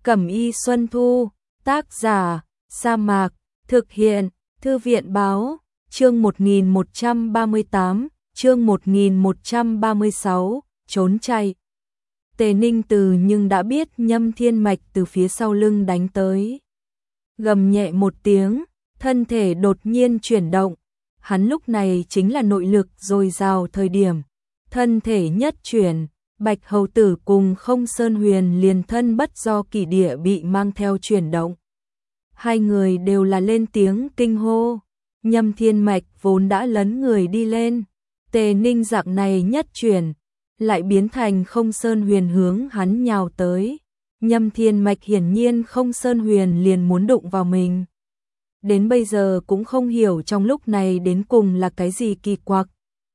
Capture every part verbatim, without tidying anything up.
Cẩm y Xuân Thu, tác giả, Sa Mạc, thực hiện, Thư viện báo, chương một nghìn một trăm ba mươi tám, chương một nghìn một trăm ba mươi sáu, trốn chạy. Tề Ninh Từ nhưng đã biết Nhâm Thiên Mạch từ phía sau lưng đánh tới. Gầm nhẹ một tiếng, thân thể đột nhiên chuyển động, hắn lúc này chính là nội lực dồi dào thời điểm. Thân thể nhất chuyển, Bạch Hầu Tử cùng Không Sơn Huyền liền thân bất do kỷ địa bị mang theo chuyển động. Hai người đều là lên tiếng kinh hô. Nhâm Thiên Mạch vốn đã lấn người đi lên, Tề Ninh dạng này nhất chuyển, lại biến thành Không Sơn Huyền hướng hắn nhào tới. Nhâm Thiên Mạch hiển nhiên Không Sơn Huyền liền muốn đụng vào mình. Đến bây giờ cũng không hiểu trong lúc này đến cùng là cái gì kỳ quặc.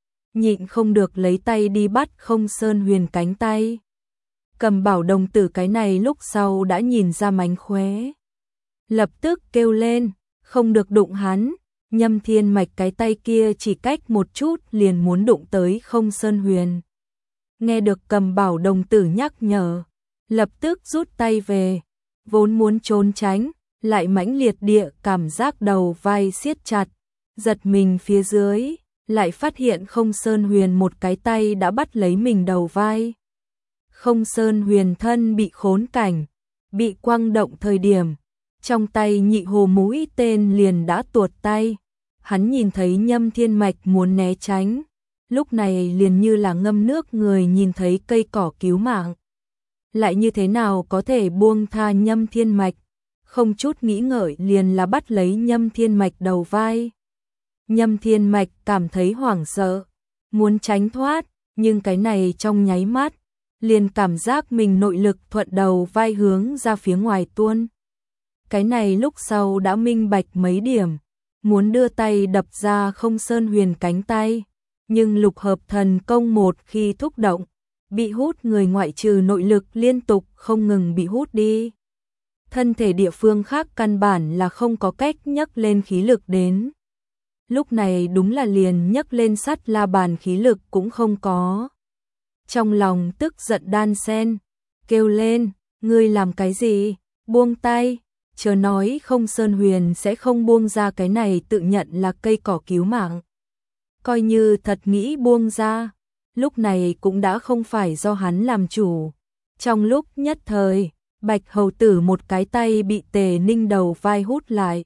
Nhịn không được lấy tay đi bắt Không Sơn Huyền cánh tay. Cầm Bảo đồng tử cái này lúc sau đã nhìn ra mánh khóe. Lập tức kêu lên, không được đụng hắn. Nhâm Thiên Mạch cái tay kia chỉ cách một chút liền muốn đụng tới Không Sơn Huyền. Nghe được Cầm Bảo đồng tử nhắc nhở, lập tức rút tay về, vốn muốn trốn tránh, lại mãnh liệt địa cảm giác đầu vai siết chặt, giật mình phía dưới, lại phát hiện Không Sơn Huyền một cái tay đã bắt lấy mình đầu vai. Không Sơn Huyền thân bị khốn cảnh, bị quăng động thời điểm, trong tay nhị hồ mũi tên liền đã tuột tay. Hắn nhìn thấy Nhâm Thiên Mạch muốn né tránh, lúc này liền như là ngâm nước người nhìn thấy cây cỏ cứu mạng. Lại như thế nào có thể buông tha Nhâm Thiên Mạch, không chút nghĩ ngợi liền là bắt lấy Nhâm Thiên Mạch đầu vai. Nhâm Thiên Mạch cảm thấy hoảng sợ, muốn tránh thoát, nhưng cái này trong nháy mắt, liền cảm giác mình nội lực thuận đầu vai hướng ra phía ngoài tuôn. Cái này lúc sau đã minh bạch mấy điểm, muốn đưa tay đập ra Không Sơn Huyền cánh tay, nhưng lục hợp thần công một khi thúc động, bị hút người ngoại trừ nội lực liên tục không ngừng bị hút đi. Thân thể địa phương khác căn bản là không có cách nhấc lên khí lực đến. Lúc này đúng là liền nhấc lên sắt la bàn khí lực cũng không có. Trong lòng tức giận đan sen, kêu lên, ngươi làm cái gì, buông tay, chớ nói Không Sơn Huyền sẽ không buông ra cái này tự nhận là cây cỏ cứu mạng. Coi như thật nghĩ buông ra, lúc này cũng đã không phải do hắn làm chủ. Trong lúc nhất thời, Bạch Hầu Tử một cái tay bị Tề Ninh đầu vai hút lại.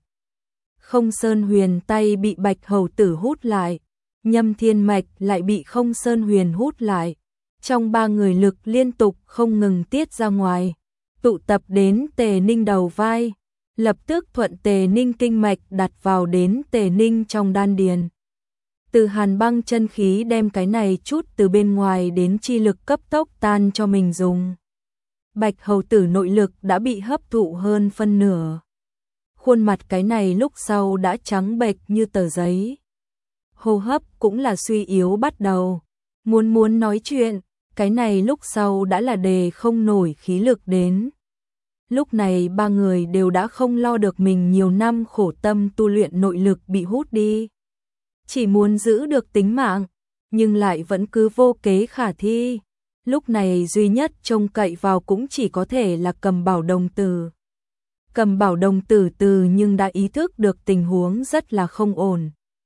Không Sơn Huyền tay bị Bạch Hầu Tử hút lại. Nhâm Thiên Mạch lại bị Không Sơn Huyền hút lại. Trong ba người lực liên tục không ngừng tiết ra ngoài, tụ tập đến Tề Ninh đầu vai, lập tức thuận Tề Ninh kinh mạch đặt vào đến Tề Ninh trong đan điền. Từ hàn băng chân khí đem cái này chút từ bên ngoài đến chi lực cấp tốc tan cho mình dùng. Bạch Hầu Tử nội lực đã bị hấp thụ hơn phân nửa. Khuôn mặt cái này lúc sau đã trắng bệch như tờ giấy. Hô hấp cũng là suy yếu bắt đầu. Muốn muốn nói chuyện, cái này lúc sau đã là đề không nổi khí lực đến. Lúc này ba người đều đã không lo được mình nhiều năm khổ tâm tu luyện nội lực bị hút đi. Chỉ muốn giữ được tính mạng, nhưng lại vẫn cứ vô kế khả thi. Lúc này duy nhất trông cậy vào cũng chỉ có thể là Cầm Bảo đồng tử. Cầm Bảo đồng tử từ nhưng đã ý thức được tình huống rất là không ổn.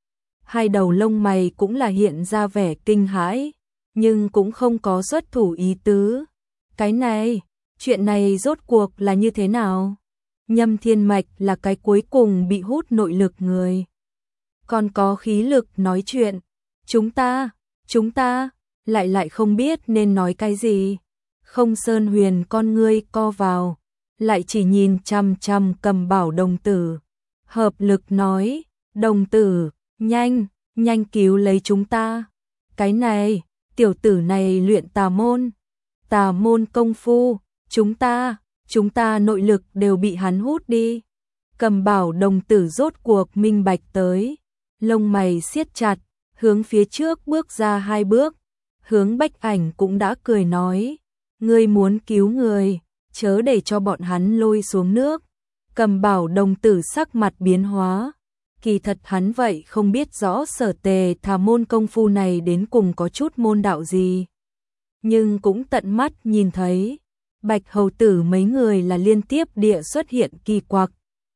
Hai đầu lông mày cũng là hiện ra vẻ kinh hãi, nhưng cũng không có xuất thủ ý tứ. Cái này, chuyện này rốt cuộc là như thế nào? Nhâm Thiên Mạch là cái cuối cùng bị hút nội lực người. Còn có khí lực nói chuyện. Chúng ta, chúng ta, lại lại không biết nên nói cái gì. Không Sơn Huyền con ngươi co vào, lại chỉ nhìn chăm chăm Cầm Bảo đồng tử. Hợp lực nói, đồng tử, nhanh, nhanh cứu lấy chúng ta. Cái này, tiểu tử này luyện tà môn, tà môn công phu, chúng ta, chúng ta nội lực đều bị hắn hút đi. Cầm Bảo đồng tử rốt cuộc minh bạch tới, lông mày siết chặt, hướng phía trước bước ra hai bước, hướng Bách Ảnh cũng đã cười nói, ngươi muốn cứu người, chớ để cho bọn hắn lôi xuống nước. Cầm Bảo đồng tử sắc mặt biến hóa, kỳ thật hắn vậy không biết rõ Sở Tề Tà môn công phu này đến cùng có chút môn đạo gì, nhưng cũng tận mắt nhìn thấy, Bạch hầu tử mấy người là liên tiếp địa xuất hiện kỳ quặc.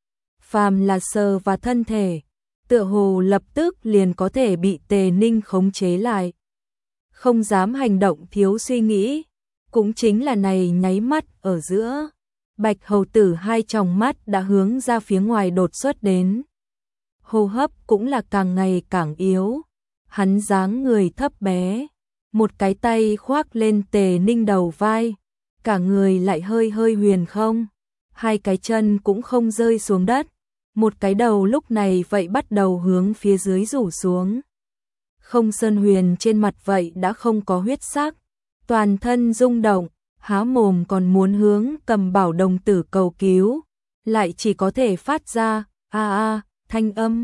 Phàm là sờ và thân thể, tựa hồ lập tức liền có thể bị Tề Ninh khống chế lại. Không dám hành động thiếu suy nghĩ, cũng chính là này nháy mắt ở giữa. Bạch hầu tử hai tròng mắt đã hướng ra phía ngoài đột xuất đến. Hô hấp cũng là càng ngày càng yếu. Hắn dáng người thấp bé, một cái tay khoác lên Tề Ninh đầu vai, cả người lại hơi hơi huyền không, hai cái chân cũng không rơi xuống đất, một cái đầu lúc này vậy bắt đầu hướng phía dưới rủ xuống. Không Sơn Huyền trên mặt vậy đã không có huyết sắc, toàn thân rung động, há mồm còn muốn hướng Cầm Bảo đồng tử cầu cứu, lại chỉ có thể phát ra a a thanh âm.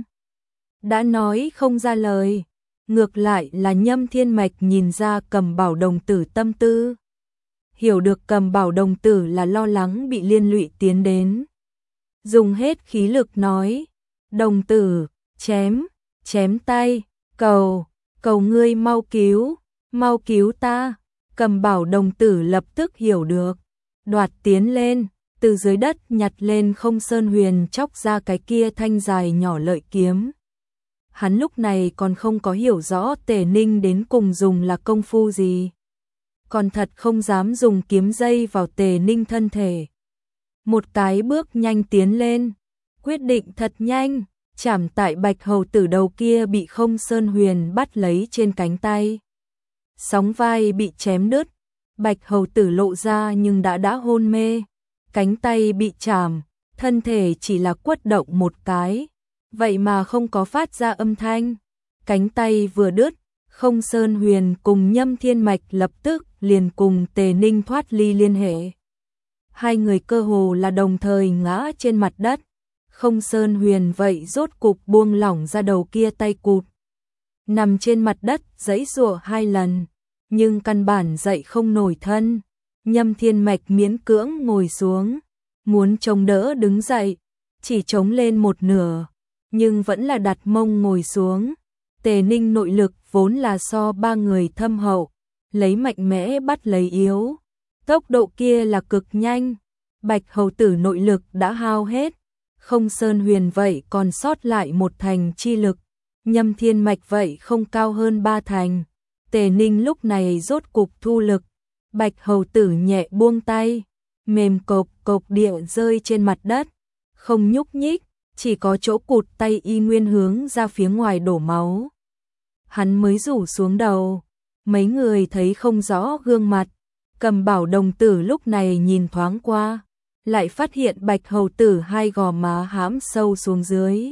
Đã nói không ra lời, ngược lại là Nhâm Thiên Mạch nhìn ra Cầm Bảo đồng tử tâm tư. Hiểu được Cầm Bảo đồng tử là lo lắng bị liên lụy tiến đến. Dùng hết khí lực nói, đồng tử, chém, chém tay, cầu, cầu ngươi mau cứu, mau cứu ta. Cầm Bảo đồng tử lập tức hiểu được, đoạt tiến lên, từ dưới đất nhặt lên Không Sơn Huyền chóc ra cái kia thanh dài nhỏ lợi kiếm. Hắn lúc này còn không có hiểu rõ Tề Ninh đến cùng dùng là công phu gì, còn thật không dám dùng kiếm dây vào Tề Ninh thân thể. Một cái bước nhanh tiến lên, quyết định thật nhanh, chảm tại Bạch hầu tử đầu kia bị Không Sơn Huyền bắt lấy trên cánh tay. Sóng vai bị chém đứt, Bạch hầu tử lộ ra nhưng đã đã hôn mê, cánh tay bị chảm, thân thể chỉ là quất động một cái, vậy mà không có phát ra âm thanh. Cánh tay vừa đứt, Không Sơn Huyền cùng Nhâm Thiên Mạch lập tức liền cùng Tề Ninh thoát ly liên hệ. Hai người cơ hồ là đồng thời ngã trên mặt đất. Không Sơn Huyền vậy rốt cục buông lỏng ra đầu kia tay cụt, nằm trên mặt đất giãy giụa hai lần, nhưng căn bản dậy không nổi thân. Nhâm Thiên Mạch miễn cưỡng ngồi xuống, muốn chống đỡ đứng dậy, chỉ chống lên một nửa, nhưng vẫn là đặt mông ngồi xuống. Tề Ninh nội lực vốn là so ba người thâm hậu, lấy mạnh mẽ bắt lấy yếu, tốc độ kia là cực nhanh. Bạch hầu tử nội lực đã hao hết, Không Sơn Huyền vậy còn sót lại một thành chi lực, Nhâm Thiên Mạch vậy không cao hơn ba thành. Tề Ninh lúc này rốt cục thu lực, Bạch hầu tử nhẹ buông tay, mềm cộc cộc địa rơi trên mặt đất, không nhúc nhích, chỉ có chỗ cụt tay y nguyên hướng ra phía ngoài đổ máu. Hắn mới rủ xuống đầu, mấy người thấy không rõ gương mặt. Cầm Bảo đồng tử lúc này nhìn thoáng qua, lại phát hiện Bạch hầu tử hai gò má hãm sâu xuống dưới,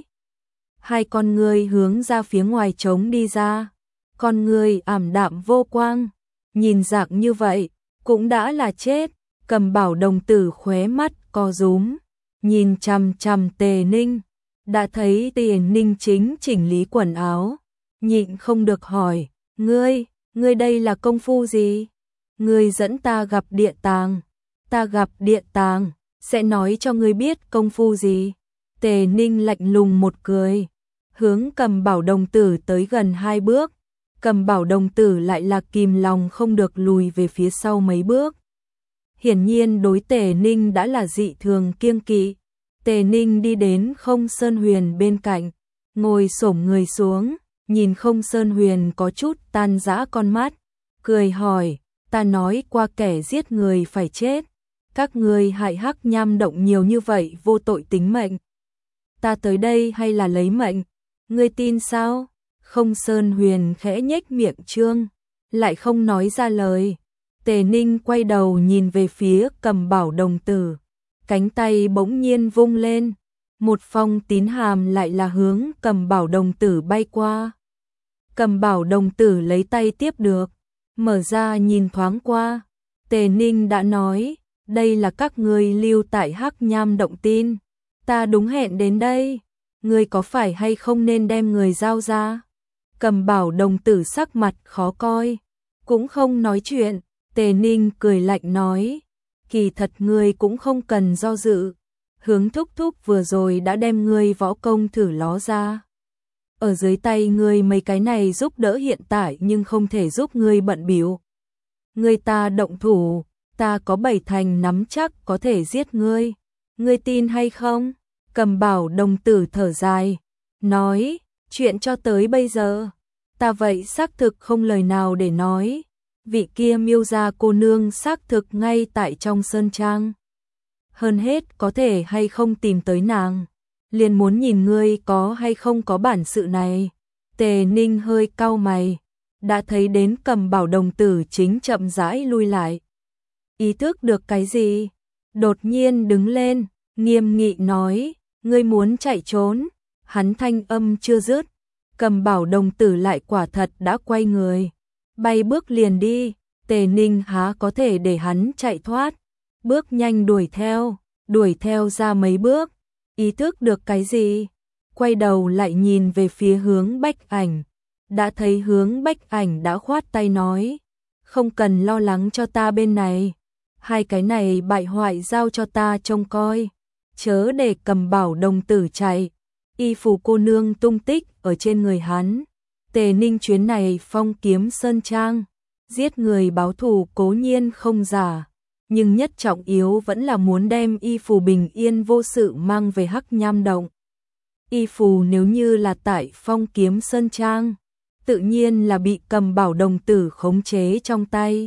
hai con ngươi hướng ra phía ngoài trống đi ra, con ngươi ảm đạm vô quang, nhìn dạng như vậy cũng đã là chết. Cầm Bảo đồng tử khóe mắt co rúm, nhìn chằm chằm Tề Ninh, đã thấy Tề Ninh chính chỉnh lý quần áo, nhịn không được hỏi, ngươi, ngươi đây là công phu gì? Ngươi dẫn ta gặp địa tàng, ta gặp địa tàng, sẽ nói cho ngươi biết công phu gì. Tề Ninh lạnh lùng một cười, hướng Cầm Bảo đồng tử tới gần hai bước. Cầm Bảo đồng tử lại là kìm lòng không được lùi về phía sau mấy bước. Hiển nhiên đối Tề Ninh đã là dị thường kiêng kỵ. Tề Ninh đi đến Không Sơn Huyền bên cạnh, ngồi xổm người xuống, nhìn Không Sơn Huyền có chút tan rã con mắt, cười hỏi, ta nói qua kẻ giết người phải chết, các ngươi hại Hắc Nham động nhiều như vậy vô tội tính mệnh, ta tới đây hay là lấy mệnh, ngươi tin sao? Không Sơn Huyền khẽ nhếch miệng trương, lại không nói ra lời. Tề Ninh quay đầu nhìn về phía Cầm Bảo đồng tử, cánh tay bỗng nhiên vung lên, một phong tín hàm lại là hướng Cầm Bảo đồng tử bay qua. Cầm Bảo đồng tử lấy tay tiếp được, mở ra nhìn thoáng qua. Tề Ninh đã nói, đây là các ngươi lưu tại Hắc Nham động tin, ta đúng hẹn đến đây, ngươi có phải hay không nên đem người giao ra? Cầm Bảo đồng tử sắc mặt khó coi, cũng không nói chuyện. Tề Ninh cười lạnh nói, kỳ thật ngươi cũng không cần do dự, hướng thúc thúc vừa rồi đã đem ngươi võ công thử ló ra. Ở dưới tay ngươi mấy cái này giúp đỡ hiện tại nhưng không thể giúp ngươi bận bịu. Ngươi ta động thủ, ta có bảy thành nắm chắc có thể giết ngươi, ngươi tin hay không? Cầm Bảo đồng tử thở dài, nói, chuyện cho tới bây giờ, ta vậy xác thực không lời nào để nói, vị kia Miêu gia cô nương xác thực ngay tại trong sơn trang. Hơn hết có thể hay không tìm tới nàng, liền muốn nhìn ngươi có hay không có bản sự này. Tề Ninh hơi cau mày, đã thấy đến Cầm Bảo đồng tử chính chậm rãi lui lại. Ý thức được cái gì? Đột nhiên đứng lên, nghiêm nghị nói, ngươi muốn chạy trốn. Hắn thanh âm chưa dứt, Cầm Bảo đồng tử lại quả thật đã quay người, bay bước liền đi. Tề Ninh há có thể để hắn chạy thoát, bước nhanh đuổi theo, đuổi theo ra mấy bước, ý thức được cái gì? Quay đầu lại nhìn về phía Hướng Bách Ảnh, đã thấy Hướng Bách Ảnh đã khoát tay nói, không cần lo lắng cho ta bên này, hai cái này bại hoại giao cho ta trông coi, chớ để Cầm Bảo đồng tử chạy. Y phù cô nương tung tích ở trên người hắn. Tề Ninh chuyến này phong kiếm sơn trang, giết người báo thù cố nhiên không giả, nhưng nhất trọng yếu vẫn là muốn đem y phù bình yên vô sự mang về Hắc Nham Động. Y phù nếu như là tại phong kiếm sơn trang, tự nhiên là bị Cầm Bảo đồng tử khống chế trong tay.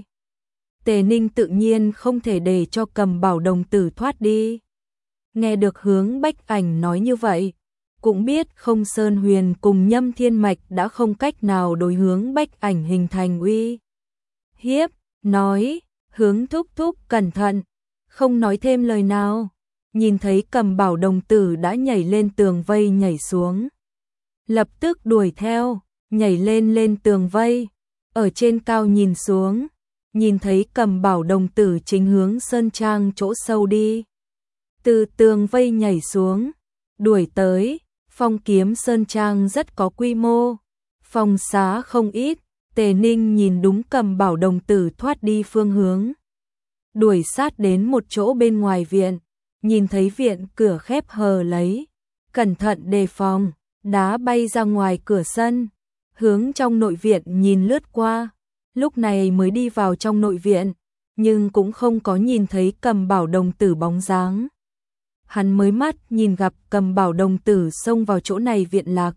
Tề Ninh tự nhiên không thể để cho Cầm Bảo đồng tử thoát đi. Nghe được Hướng Bách Ảnh nói như vậy, cũng biết Không Sơn Huyền cùng Nhâm Thiên Mạch đã không cách nào đối Hướng Bách Ảnh hình thành uy hiếp, nói, Hướng thúc thúc cẩn thận, không nói thêm lời nào. Nhìn thấy Cầm Bảo đồng tử đã nhảy lên tường vây nhảy xuống, lập tức đuổi theo, nhảy lên lên tường vây, ở trên cao nhìn xuống, nhìn thấy Cầm Bảo đồng tử chính hướng sơn trang chỗ sâu đi. Từ tường vây nhảy xuống, đuổi tới, phong kiếm sơn trang rất có quy mô, phòng xá không ít. Tề Ninh nhìn đúng Cầm Bảo đồng tử thoát đi phương hướng, đuổi sát đến một chỗ bên ngoài viện, nhìn thấy viện cửa khép hờ lấy, cẩn thận đề phòng, đá bay ra ngoài cửa sân, hướng trong nội viện nhìn lướt qua, lúc này mới đi vào trong nội viện, nhưng cũng không có nhìn thấy Cầm Bảo đồng tử bóng dáng. Hắn mới mắt nhìn gặp Cầm Bảo đồng tử xông vào chỗ này viện lạc,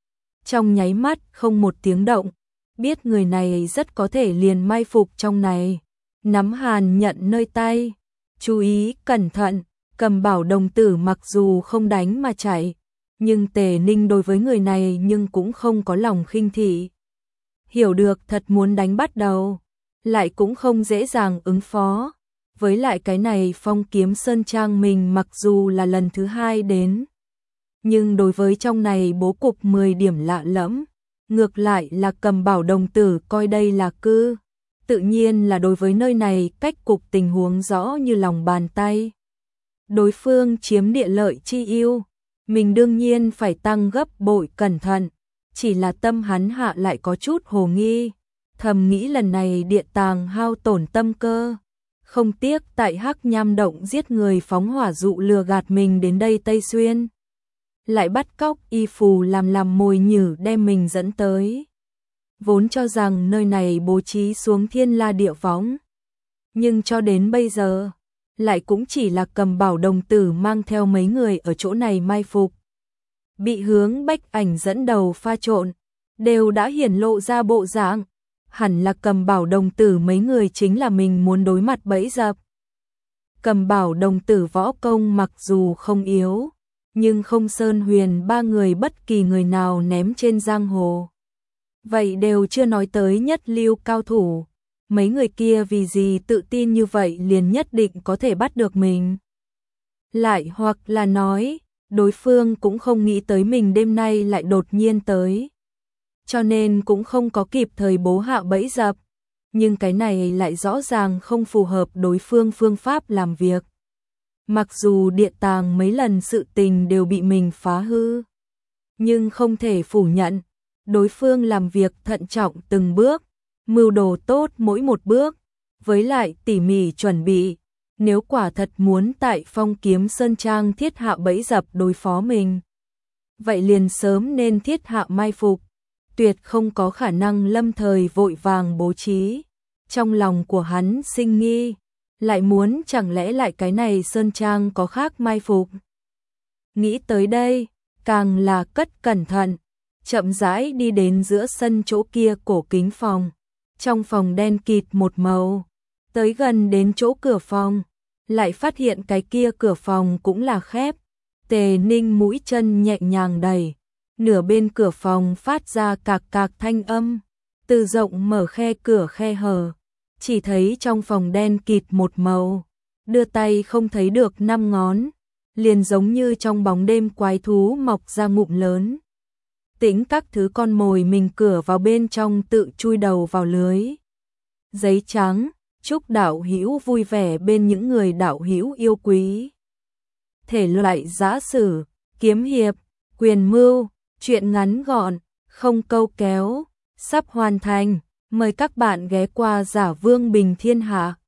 trong nháy mắt không một tiếng động, biết người này rất có thể liền mai phục trong này, nắm hàn nhận nơi tay, chú ý cẩn thận. Cầm Bảo đồng tử mặc dù không đánh mà chạy, nhưng Tề Ninh đối với người này nhưng cũng không có lòng khinh thị. Hiểu được thật muốn đánh bắt đầu, lại cũng không dễ dàng ứng phó. Với lại cái này phong kiếm sơn trang mình mặc dù là lần thứ hai đến, nhưng đối với trong này bố cục mười điểm lạ lẫm, ngược lại là Cầm Bảo đồng tử coi đây là cư, tự nhiên là đối với nơi này cách cục tình huống rõ như lòng bàn tay. Đối phương chiếm địa lợi chi ưu, mình đương nhiên phải tăng gấp bội cẩn thận, chỉ là tâm hắn hạ lại có chút hồ nghi, thầm nghĩ lần này địa tàng hao tổn tâm cơ, không tiếc tại Hắc Nham Động giết người phóng hỏa dụ lừa gạt mình đến đây Tây Xuyên, lại bắt cóc y phù làm làm mồi nhử đem mình dẫn tới. Vốn cho rằng nơi này bố trí xuống thiên la địa võng, nhưng cho đến bây giờ lại cũng chỉ là Cầm Bảo đồng tử mang theo mấy người ở chỗ này mai phục. Bị Hướng Bách Ảnh dẫn đầu pha trộn, đều đã hiển lộ ra bộ dạng, hẳn là Cầm Bảo đồng tử mấy người chính là mình muốn đối mặt bẫy dập. Cầm Bảo đồng tử võ công mặc dù không yếu, nhưng Không Sơn Huyền ba người bất kỳ người nào ném trên giang hồ, vậy đều chưa nói tới nhất lưu cao thủ. Mấy người kia vì gì tự tin như vậy liền nhất định có thể bắt được mình? Lại hoặc là nói, đối phương cũng không nghĩ tới mình đêm nay lại đột nhiên tới, cho nên cũng không có kịp thời bố hạ bẫy dập. Nhưng cái này lại rõ ràng không phù hợp đối phương phương pháp làm việc. Mặc dù địa tàng mấy lần sự tình đều bị mình phá hư, nhưng không thể phủ nhận, đối phương làm việc thận trọng từng bước, mưu đồ tốt mỗi một bước, với lại tỉ mỉ chuẩn bị, nếu quả thật muốn tại phong kiếm sơn trang thiết hạ bẫy dập đối phó mình, vậy liền sớm nên thiết hạ mai phục, tuyệt không có khả năng lâm thời vội vàng bố trí. Trong lòng của hắn sinh nghi, lại muốn chẳng lẽ lại cái này sơn trang có khác mai phục. Nghĩ tới đây, càng là cất cẩn thận, chậm rãi đi đến giữa sân chỗ kia cổ kính phòng. Trong phòng đen kịt một màu, tới gần đến chỗ cửa phòng, lại phát hiện cái kia cửa phòng cũng là khép. Tề Ninh mũi chân nhẹ nhàng đẩy, nửa bên cửa phòng phát ra cạc cạc thanh âm, từ rộng mở khe cửa khe hở, chỉ thấy trong phòng đen kịt một màu, đưa tay không thấy được năm ngón, liền giống như trong bóng đêm quái thú mọc ra ngụm lớn. Tĩnh các thứ con mồi mình cửa vào bên trong tự chui đầu vào lưới. Giấy trắng, chúc đạo hữu vui vẻ bên những người đạo hữu yêu quý. Thể loại giã sử, kiếm hiệp, quyền mưu, truyện ngắn gọn, không câu kéo, sắp hoàn thành. Mời các bạn ghé qua Giả Vương Bình Thiên Hạ.